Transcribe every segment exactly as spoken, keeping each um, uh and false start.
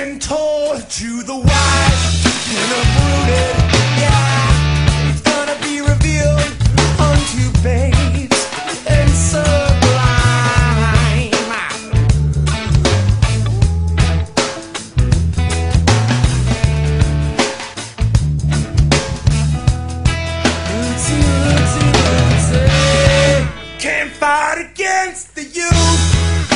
been told to the wise and uprooted. Yeah, it's gonna be revealed unto babes and sublime. Rootsy, rootsy, rootsy. Can't fight against the youth.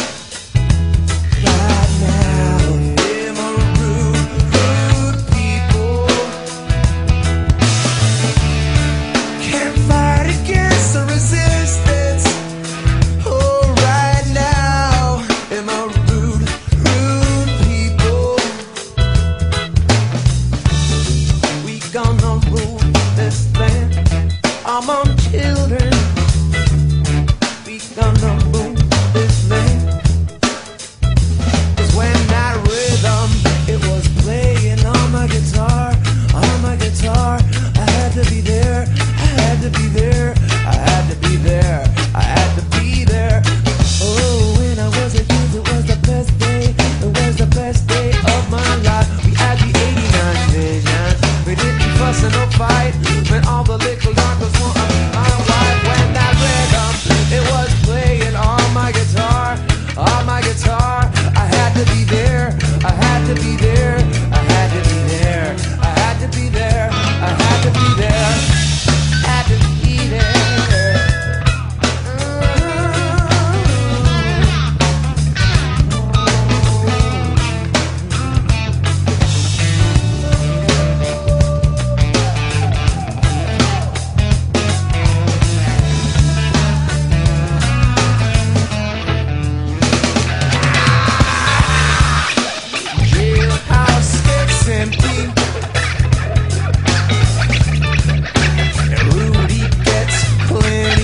Gonna rule this land among children. We gonna rule this land. 'Cause when that rhythm, it was playing on my guitar, on my guitar, I had to be there, I had to be there, I had to be there, I had to be there. Oh, when I was a kid, it was the best day, it was the best day of my life. We had the eighty-nine vision. We didn't fuss and no fight when all the little youngsters want to be my wife. When that rhythm, it was playing on my guitar, on my guitar. I had to be there, I had to be there, I had to be there, I had to be there, I had to be there, had to be there.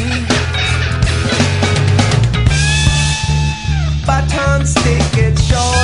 Stick it short.